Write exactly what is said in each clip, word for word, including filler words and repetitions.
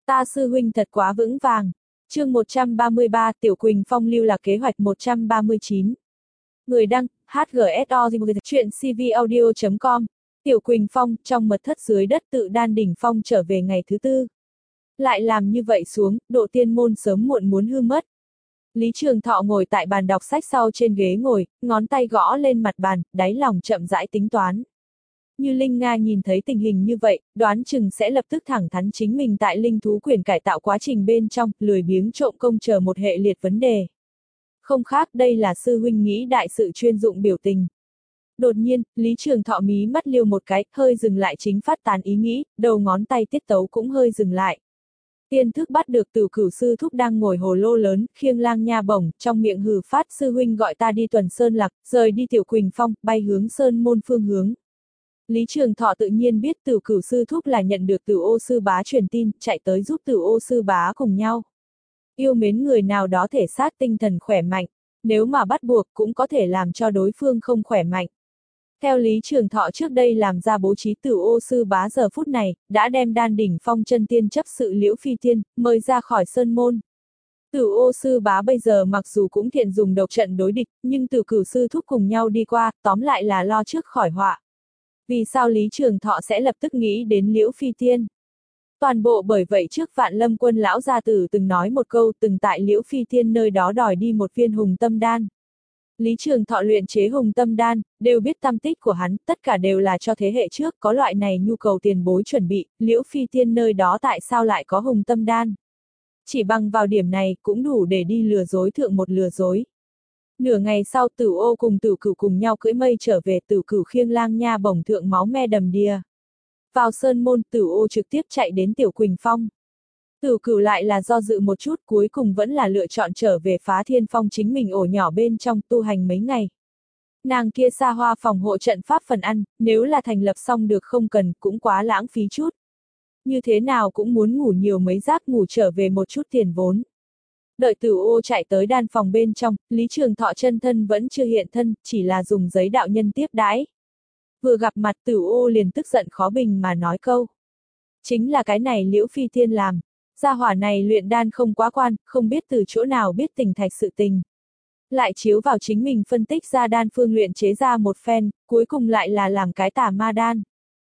Ta sư huynh thật quá vững vàng. Chương một trăm ba mươi ba, Tiểu Quỳnh Phong lưu lạc kế hoạch một trăm ba mươi chín. Người đăng, hát giê ét o, chuyện c v audio chấm com. Tiểu Quỳnh Phong, trong mật thất dưới đất tự đan đỉnh phong trở về ngày thứ tư. Lại làm như vậy xuống, độ tiên môn sớm muộn muốn hư mất. Lý Trường Thọ ngồi tại bàn đọc sách sau trên ghế ngồi, ngón tay gõ lên mặt bàn, đáy lòng chậm rãi tính toán. Như Linh Nga nhìn thấy tình hình như vậy, đoán chừng sẽ lập tức thẳng thắn chính mình tại linh thú quyền cải tạo quá trình bên trong, lười biếng trộm công chờ một hệ liệt vấn đề. Không khác, đây là sư huynh nghĩ đại sự chuyên dụng biểu tình. Đột nhiên, Lý Trường Thọ mí mắt liêu một cái, hơi dừng lại chính phát tán ý nghĩ, đầu ngón tay tiết tấu cũng hơi dừng lại. Tiên thức bắt được Tử Cửu sư thúc đang ngồi hồ lô lớn, khiêng lang nha bổng, trong miệng hừ phát sư huynh gọi ta đi tuần sơn lạc, rời đi Tiểu Quỳnh Phong, bay hướng sơn môn phương hướng. Lý Trường Thọ tự nhiên biết Tử Cửu sư thúc là nhận được Tử Ô sư bá truyền tin, chạy tới giúp Tử Ô sư bá cùng nhau. Yêu mến người nào đó thể xác tinh thần khỏe mạnh, nếu mà bắt buộc cũng có thể làm cho đối phương không khỏe mạnh. Theo Lý Trường Thọ trước đây làm ra bố trí Tử Ô sư bá giờ phút này, đã đem đan đỉnh phong chân tiên chấp sự Liễu Phi Tiên, mời ra khỏi sơn môn. Tử Ô sư bá bây giờ mặc dù cũng thiện dùng độc trận đối địch, nhưng Tử Cửu sư thúc cùng nhau đi qua, tóm lại là lo trước khỏi họa. Vì sao Lý Trường Thọ sẽ lập tức nghĩ đến Liễu Phi Tiên? Toàn bộ bởi vậy trước Vạn Lâm Quân lão gia tử từng nói một câu, từng tại Liễu Phi Tiên nơi đó đòi đi một viên hùng tâm đan. Lý Trường Thọ luyện chế hùng tâm đan, đều biết tâm tích của hắn, tất cả đều là cho thế hệ trước có loại này nhu cầu tiền bối chuẩn bị, Liễu Phi Tiên nơi đó tại sao lại có hùng tâm đan? Chỉ bằng vào điểm này cũng đủ để đi lừa dối thượng một lừa dối. Nửa ngày sau Tử Ô cùng Tử Cửu cùng nhau cưỡi mây trở về, Tử Cửu khiêng lang nha bổng thượng máu me đầm đìa. Vào sơn môn, Tử Ô trực tiếp chạy đến Tiểu Quỳnh Phong. Tử Cửu lại là do dự một chút, cuối cùng vẫn là lựa chọn trở về Phá Thiên Phong chính mình ổ nhỏ bên trong tu hành mấy ngày. Nàng kia xa hoa phòng hộ trận pháp phần ăn, nếu là thành lập xong được không cần, cũng quá lãng phí chút. Như thế nào cũng muốn ngủ nhiều mấy giấc ngủ trở về một chút tiền vốn. Đợi Tử Ô chạy tới đan phòng bên trong, Lý Trường Thọ chân thân vẫn chưa hiện thân, chỉ là dùng giấy đạo nhân tiếp đãi. Vừa gặp mặt Tử Ô liền tức giận khó bình mà nói câu. Chính là cái này Liễu Phi Tiên làm. Gia hỏa này luyện đan không quá quan, không biết từ chỗ nào biết tình thạch sự tình. Lại chiếu vào chính mình phân tích ra đan phương luyện chế ra một phen, cuối cùng lại là làm cái tà ma đan.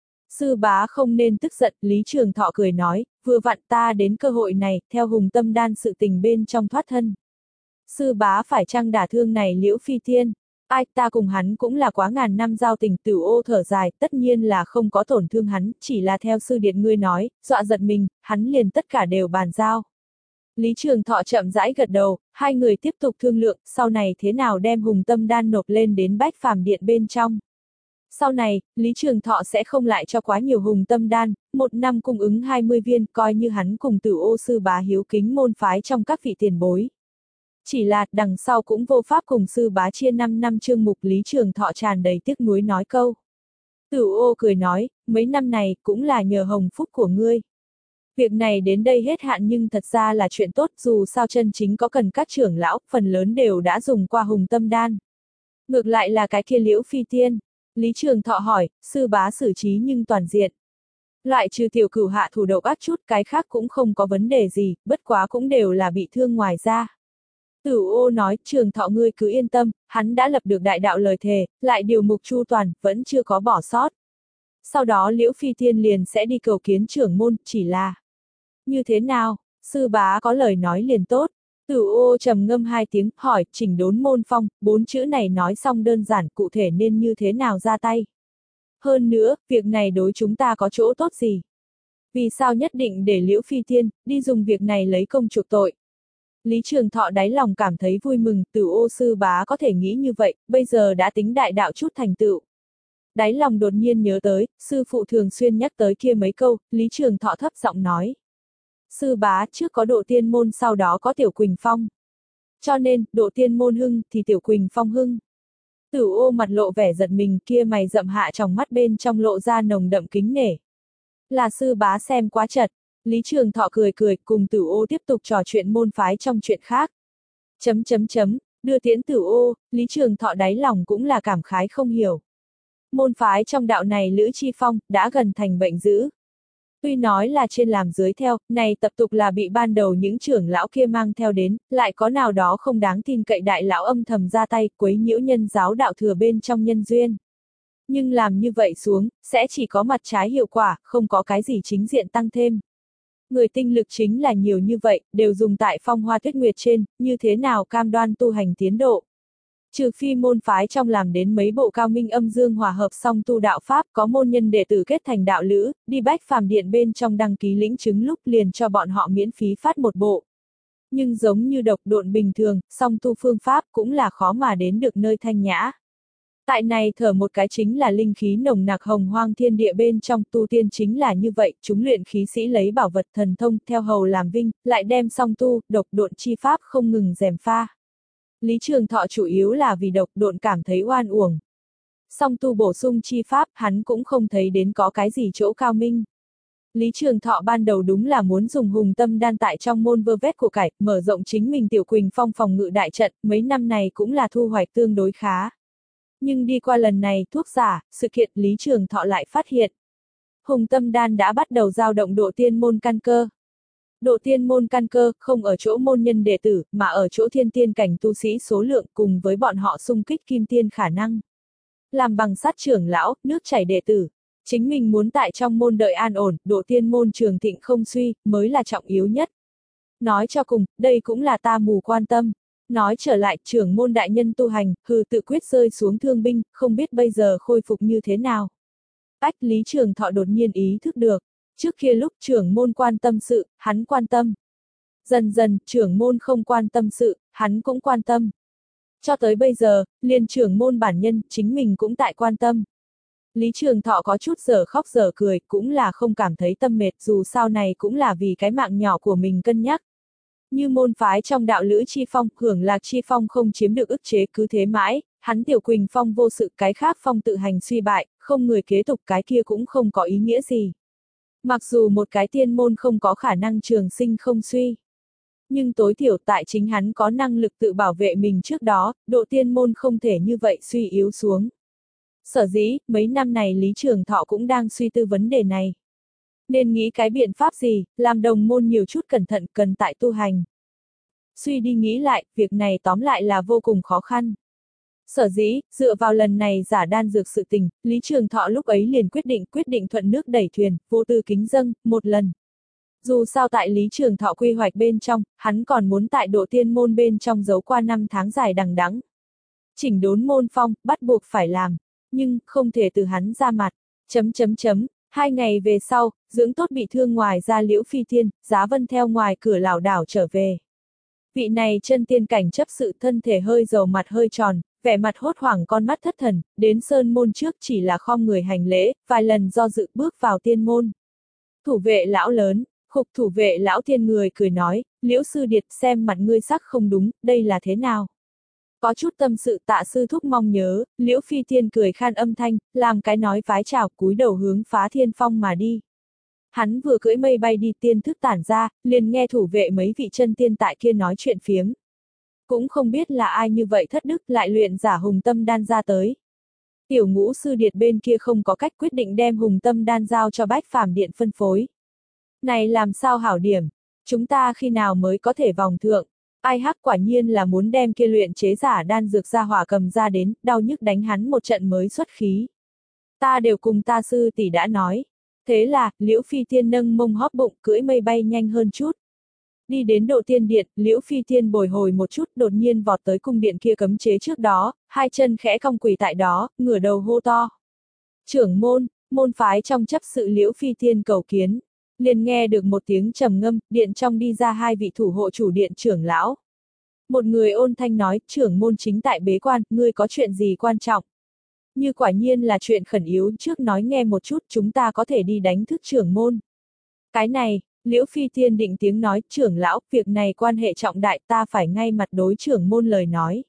Sư bá không nên tức giận, Lý Trường Thọ cười nói, vừa vặn ta đến cơ hội này, theo hùng tâm đan sự tình bên trong thoát thân. Sư bá phải chăng đả thương này Liễu Phi Tiên? Ai, ta cùng hắn cũng là quá ngàn năm giao tình. Tử Ô thở dài, tất nhiên là không có tổn thương hắn, chỉ là theo sư điện ngươi nói, dọa giật mình, hắn liền tất cả đều bàn giao. Lý Trường Thọ chậm rãi gật đầu, hai người tiếp tục thương lượng, sau này thế nào đem hùng tâm đan nộp lên đến Bách Phàm Điện bên trong. Sau này, Lý Trường Thọ sẽ không lại cho quá nhiều hùng tâm đan, một năm cung ứng hai mươi viên, coi như hắn cùng Tử Ô sư bá hiếu kính môn phái trong các vị tiền bối. Chỉ là, đằng sau cũng vô pháp cùng sư bá chia năm năm chương mục. Lý Trường Thọ tràn đầy tiếc nuối nói câu. Tử Ô cười nói, mấy năm này, cũng là nhờ hồng phúc của ngươi. Việc này đến đây hết hạn nhưng thật ra là chuyện tốt, dù sao chân chính có cần các trưởng lão, phần lớn đều đã dùng qua hùng tâm đan. Ngược lại là cái kia Liễu Phi Tiên. Lý Trường Thọ hỏi, sư bá xử trí nhưng toàn diện. Loại trừ Tiểu Cửu hạ thủ độc ác chút, cái khác cũng không có vấn đề gì, bất quá cũng đều là bị thương ngoài ra. Tử Ô nói, Trường Thọ ngươi cứ yên tâm, hắn đã lập được đại đạo lời thề, lại điều mục chu toàn, vẫn chưa có bỏ sót. Sau đó Liễu Phi Tiên liền sẽ đi cầu kiến trưởng môn, chỉ là... Như thế nào, sư bá có lời nói liền tốt. Tử Ô trầm ngâm hai tiếng, hỏi, chỉnh đốn môn phong, bốn chữ này nói xong đơn giản, cụ thể nên như thế nào ra tay. Hơn nữa, việc này đối chúng ta có chỗ tốt gì? Vì sao nhất định để Liễu Phi Tiên đi dùng việc này lấy công chuộc tội? Lý Trường Thọ đáy lòng cảm thấy vui mừng, Tử Ô sư bá có thể nghĩ như vậy, bây giờ đã tính đại đạo chút thành tựu. Đáy lòng đột nhiên nhớ tới, sư phụ thường xuyên nhắc tới kia mấy câu, Lý Trường Thọ thấp giọng nói. Sư bá trước có Độ Tiên môn, sau đó có Tiểu Quỳnh Phong. Cho nên, Độ Tiên môn hưng, thì Tiểu Quỳnh Phong hưng. Tử Ô mặt lộ vẻ giật mình, kia mày rậm hạ trong mắt bên trong lộ ra nồng đậm kính nể. Là sư bá xem quá chật. Lý Trường Thọ cười cười, cùng Tử Ô tiếp tục trò chuyện môn phái trong chuyện khác. Chấm chấm chấm, đưa tiễn Tử Ô, Lý Trường Thọ đáy lòng cũng là cảm khái không hiểu. Môn phái trong đạo này Lữ Chi Phong, đã gần thành bệnh dữ. Tuy nói là trên làm dưới theo, này tập tục là bị ban đầu những trưởng lão kia mang theo đến, lại có nào đó không đáng tin cậy đại lão âm thầm ra tay quấy nhiễu nhân giáo đạo thừa bên trong nhân duyên. Nhưng làm như vậy xuống, sẽ chỉ có mặt trái hiệu quả, không có cái gì chính diện tăng thêm. Người tinh lực chính là nhiều như vậy, đều dùng tại phong hoa tuyết nguyệt trên, như thế nào cam đoan tu hành tiến độ. Trừ phi môn phái trong làm đến mấy bộ cao minh âm dương hòa hợp song tu đạo pháp, có môn nhân đệ tử kết thành đạo lữ, đi bách phàm điện bên trong đăng ký lĩnh chứng lúc liền cho bọn họ miễn phí phát một bộ. Nhưng giống như độc độn bình thường, song tu phương pháp cũng là khó mà đến được nơi thanh nhã. Tại này thở một cái chính là linh khí nồng nặc hồng hoang thiên địa bên trong, tu tiên chính là như vậy, chúng luyện khí sĩ lấy bảo vật thần thông theo hầu làm vinh, lại đem song tu, độc độn chi pháp không ngừng gièm pha. Lý Trường Thọ chủ yếu là vì độc độn cảm thấy oan uổng. Song tu bổ sung chi pháp, hắn cũng không thấy đến có cái gì chỗ cao minh. Lý Trường Thọ ban đầu đúng là muốn dùng hùng tâm đan tại trong môn vơ vét của cải, mở rộng chính mình Tiểu Quỳnh Phong phòng ngự đại trận, mấy năm này cũng là thu hoạch tương đối khá. Nhưng đi qua lần này thuốc giả, sự kiện Lý Trường Thọ lại phát hiện. Hùng tâm đan đã bắt đầu dao động độ tiên môn căn cơ. Độ tiên môn căn cơ, không ở chỗ môn nhân đệ tử, mà ở chỗ thiên tiên cảnh tu sĩ số lượng cùng với bọn họ xung kích kim tiên khả năng. Làm bằng sắt trưởng lão, nước chảy đệ tử. Chính mình muốn tại trong môn đợi an ổn, độ tiên môn trường thịnh không suy, mới là trọng yếu nhất. Nói cho cùng, đây cũng là ta mù quan tâm. Nói trở lại, trưởng môn đại nhân tu hành, hừ tự quyết rơi xuống thương binh, không biết bây giờ khôi phục như thế nào. Ách Lý Trường Thọ đột nhiên ý thức được. Trước kia lúc trưởng môn quan tâm sự, hắn quan tâm. Dần dần, trưởng môn không quan tâm sự, hắn cũng quan tâm. Cho tới bây giờ, liền trưởng môn bản nhân, chính mình cũng tại quan tâm. Lý Trường Thọ có chút giờ khóc giờ cười, cũng là không cảm thấy tâm mệt, dù sao này cũng là vì cái mạng nhỏ của mình cân nhắc. Như môn phái trong đạo lữ chi phong, hưởng lạc chi phong không chiếm được ức chế cứ thế mãi, hắn Tiểu Quỳnh Phong vô sự, cái khác phong tự hành suy bại, không người kế tục, cái kia cũng không có ý nghĩa gì. Mặc dù một cái tiên môn không có khả năng trường sinh không suy. Nhưng tối thiểu tại chính hắn có năng lực tự bảo vệ mình trước đó, độ tiên môn không thể như vậy suy yếu xuống. Sở dĩ, mấy năm này Lý Trường Thọ cũng đang suy tư vấn đề này. Nên nghĩ cái biện pháp gì, làm đồng môn nhiều chút cẩn thận cần tại tu hành. Suy đi nghĩ lại, việc này tóm lại là vô cùng khó khăn. Sở dĩ, dựa vào lần này giả đan dược sự tình, Lý Trường Thọ lúc ấy liền quyết định quyết định thuận nước đẩy thuyền, vô tư kính dâng, một lần. Dù sao tại Lý Trường Thọ quy hoạch bên trong, hắn còn muốn tại độ tiên môn bên trong giấu qua năm tháng dài đằng đẵng. Chỉnh đốn môn phong, bắt buộc phải làm, nhưng không thể từ hắn ra mặt. Chấm chấm chấm, hai ngày về sau, dưỡng tốt bị thương ngoài ra Liễu Phi Thiên, Giá Vân theo ngoài cửa lảo đảo trở về. Vị này chân tiên cảnh chấp sự thân thể hơi dầu mặt hơi tròn, vẻ mặt hốt hoảng con mắt thất thần, đến sơn môn trước chỉ là khom người hành lễ, vài lần do dự bước vào tiên môn. Thủ vệ lão lớn, khục thủ vệ lão tiên người cười nói, Liễu sư điệt xem mặt ngươi sắc không đúng, đây là thế nào? Có chút tâm sự tạ sư thúc mong nhớ, Liễu Phi Thiên cười khan âm thanh, làm cái nói vái chào cúi đầu hướng phá thiên phong mà đi. Hắn vừa cưỡi mây bay đi tiên thức tản ra, liền nghe thủ vệ mấy vị chân tiên tại kia nói chuyện phiếm. Cũng không biết là ai như vậy thất đức lại luyện giả hùng tâm đan ra tới. Tiểu ngũ sư điệt bên kia không có cách quyết định đem hùng tâm đan giao cho bách phàm điện phân phối. Này làm sao hảo điểm, chúng ta khi nào mới có thể vòng thượng, ai hắc quả nhiên là muốn đem kia luyện chế giả đan dược ra hỏa cầm ra đến, đau nhức đánh hắn một trận mới xuất khí. Ta đều cùng ta sư tỷ đã nói. Thế là, Liễu Phi Thiên nâng mông hóp bụng cưỡi mây bay nhanh hơn chút. Đi đến độ tiên điện, Liễu Phi Thiên bồi hồi một chút đột nhiên vọt tới cung điện kia cấm chế trước đó, hai chân khẽ cong quỳ tại đó, ngửa đầu hô to. Trưởng môn, môn phái trong chấp sự Liễu Phi Thiên cầu kiến. Liền nghe được một tiếng trầm ngâm, điện trong đi ra hai vị thủ hộ chủ điện trưởng lão. Một người ôn thanh nói, trưởng môn chính tại bế quan, ngươi có chuyện gì quan trọng? Như quả nhiên là chuyện khẩn yếu trước nói nghe một chút chúng ta có thể đi đánh thức trưởng môn. Cái này, Liễu Phi Thiên định tiếng nói, trưởng lão, việc này quan hệ trọng đại ta phải ngay mặt đối trưởng môn lời nói.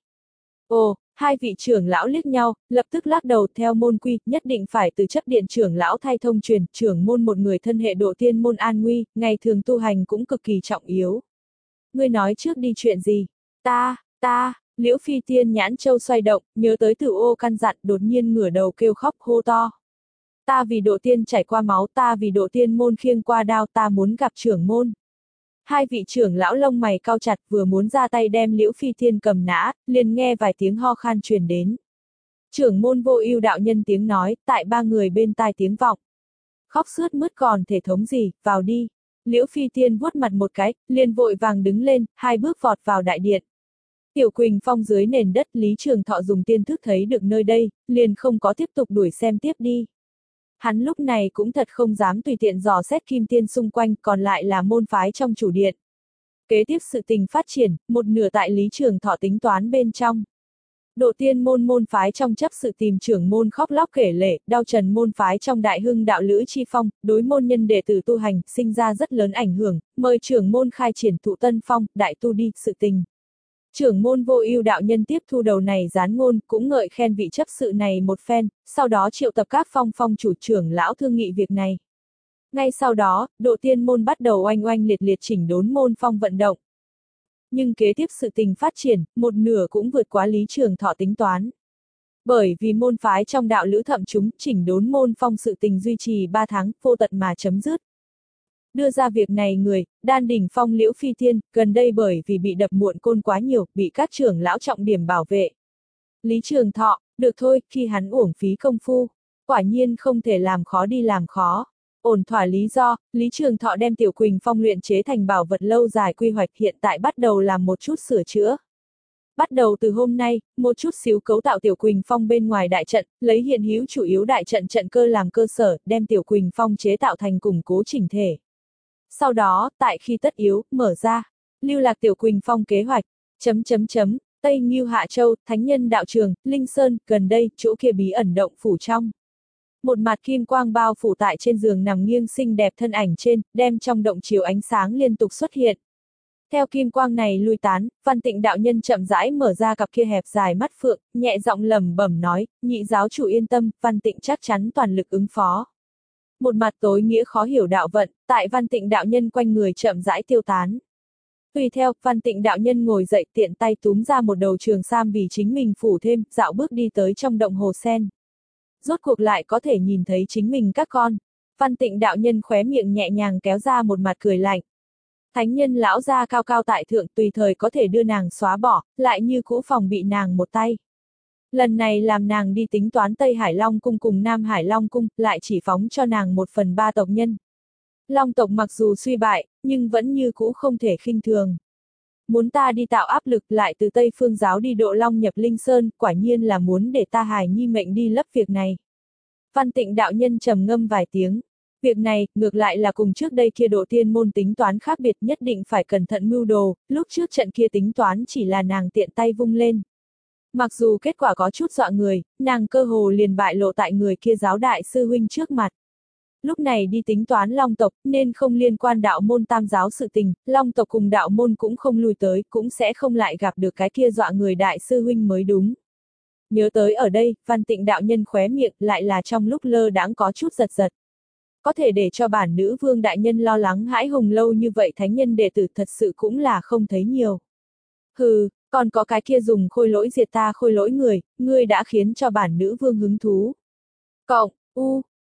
Ồ, hai vị trưởng lão liếc nhau, lập tức lắc đầu theo môn quy, nhất định phải từ chấp điện trưởng lão thay thông truyền, trưởng môn một người thân hệ độ tiên môn an nguy, ngày thường tu hành cũng cực kỳ trọng yếu. Ngươi nói trước đi chuyện gì? Ta, ta, Liễu Phi Thiên nhãn châu xoay động, nhớ tới Tử Ô căn dặn, đột nhiên ngửa đầu kêu khóc hô to. Ta vì độ tiên trải qua máu, ta vì độ tiên môn khiêng qua đao, ta muốn gặp trưởng môn. Hai vị trưởng lão lông mày cau chặt, vừa muốn ra tay đem Liễu Phi Thiên cầm nã, liền nghe vài tiếng ho khan truyền đến. Trưởng môn Vô Ưu đạo nhân tiếng nói, tại ba người bên tai tiếng vọng. Khóc sướt mướt còn thể thống gì, vào đi. Liễu Phi Thiên vuốt mặt một cái, liền vội vàng đứng lên, hai bước vọt vào đại điện. Tiểu Quỳnh Phong dưới nền đất, Lý Trường Thọ dùng tiên thức thấy được nơi đây, liền không có tiếp tục đuổi xem tiếp đi. Hắn lúc này cũng thật không dám tùy tiện dò xét Kim Tiên xung quanh, còn lại là môn phái trong chủ điện. Kế tiếp sự tình phát triển, một nửa tại Lý Trường Thọ tính toán bên trong. Độ tiên môn môn phái trong chấp sự tìm trưởng môn khóc lóc kể lể, đao trần môn phái trong đại hưng đạo Lữ Chi Phong, đối môn nhân đệ tử tu hành, sinh ra rất lớn ảnh hưởng, mời trưởng môn khai triển thụ tân phong, đại tu đi, sự tình. Trưởng môn Vô Ưu đạo nhân tiếp thu đầu này gián ngôn, cũng ngợi khen vị chấp sự này một phen, sau đó triệu tập các phong phong chủ trưởng lão thương nghị việc này. Ngay sau đó, độ tiên môn bắt đầu oanh oanh liệt liệt chỉnh đốn môn phong vận động. Nhưng kế tiếp sự tình phát triển, một nửa cũng vượt quá Lý Trường Thọ tính toán. Bởi vì môn phái trong đạo lữ thậm chúng, chỉnh đốn môn phong sự tình duy trì ba tháng, vô tận mà chấm dứt. Đưa ra việc này người, Đan Đỉnh Phong Liễu Phi Thiên, gần đây bởi vì bị đập muộn côn quá nhiều, bị các trưởng lão trọng điểm bảo vệ. Lý Trường Thọ, được thôi, khi hắn uổng phí công phu, quả nhiên không thể làm khó đi làm khó. Ổn thỏa lý do, Lý Trường Thọ đem Tiểu Quỳnh Phong luyện chế thành bảo vật lâu dài quy hoạch, hiện tại bắt đầu làm một chút sửa chữa. Bắt đầu từ hôm nay, một chút xíu cấu tạo Tiểu Quỳnh Phong bên ngoài đại trận, lấy hiện hữu chủ yếu đại trận trận cơ làm cơ sở, đem Tiểu Quỳnh Phong chế tạo thành củng cố chỉnh thể. Sau đó, tại khi tất yếu, mở ra, lưu lạc Tiểu Quỳnh Phong kế hoạch, chấm chấm chấm, Tây Ngưu Hạ Châu, Thánh Nhân Đạo Trường, Linh Sơn, gần đây, chỗ kia bí ẩn động phủ trong. Một mặt kim quang bao phủ tại trên giường nằm nghiêng xinh đẹp thân ảnh trên, đem trong động chiếu ánh sáng liên tục xuất hiện. Theo kim quang này lui tán, Văn Tịnh đạo nhân chậm rãi mở ra cặp kia hẹp dài mắt phượng, nhẹ giọng lẩm bẩm nói, nhị giáo chủ yên tâm, Văn Tịnh chắc chắn toàn lực ứng phó. Một mặt tối nghĩa khó hiểu đạo vận, tại Văn Tịnh đạo nhân quanh người chậm rãi tiêu tán. Tùy theo, Văn Tịnh đạo nhân ngồi dậy tiện tay túm ra một đầu trường sam vì chính mình phủ thêm, dạo bước đi tới trong động hồ sen. Rốt cuộc lại có thể nhìn thấy chính mình các con. Văn Tịnh đạo nhân khóe miệng nhẹ nhàng kéo ra một mặt cười lạnh. Thánh nhân lão gia cao cao tại thượng tùy thời có thể đưa nàng xóa bỏ, lại như cũ phòng bị nàng một tay. Lần này làm nàng đi tính toán Tây Hải Long Cung cùng Nam Hải Long Cung, lại chỉ phóng cho nàng một phần ba tộc nhân. Long tộc mặc dù suy bại, nhưng vẫn như cũ không thể khinh thường. Muốn ta đi tạo áp lực lại từ Tây Phương giáo đi độ Long nhập Linh Sơn, quả nhiên là muốn để ta Hải Nhi mệnh đi lấp việc này. Văn Tịnh đạo nhân trầm ngâm vài tiếng. Việc này, ngược lại là cùng trước đây kia độ tiên môn tính toán khác biệt, nhất định phải cẩn thận mưu đồ, lúc trước trận kia tính toán chỉ là nàng tiện tay vung lên. Mặc dù kết quả có chút dọa người, nàng cơ hồ liền bại lộ tại người kia giáo đại sư huynh trước mặt. Lúc này đi tính toán Long tộc, nên không liên quan đạo môn tam giáo sự tình, Long tộc cùng đạo môn cũng không lui tới, cũng sẽ không lại gặp được cái kia dọa người đại sư huynh mới đúng. Nhớ tới ở đây, Văn Tịnh đạo nhân khóe miệng, lại là trong lúc lơ đãng có chút giật giật. Có thể để cho bản nữ vương đại nhân lo lắng hãi hùng lâu như vậy thánh nhân đệ tử thật sự cũng là không thấy nhiều. Hừ, còn có cái kia dùng khôi lỗi diệt ta khôi lỗi người, ngươi đã khiến cho bản nữ vương hứng thú. Cộng, u,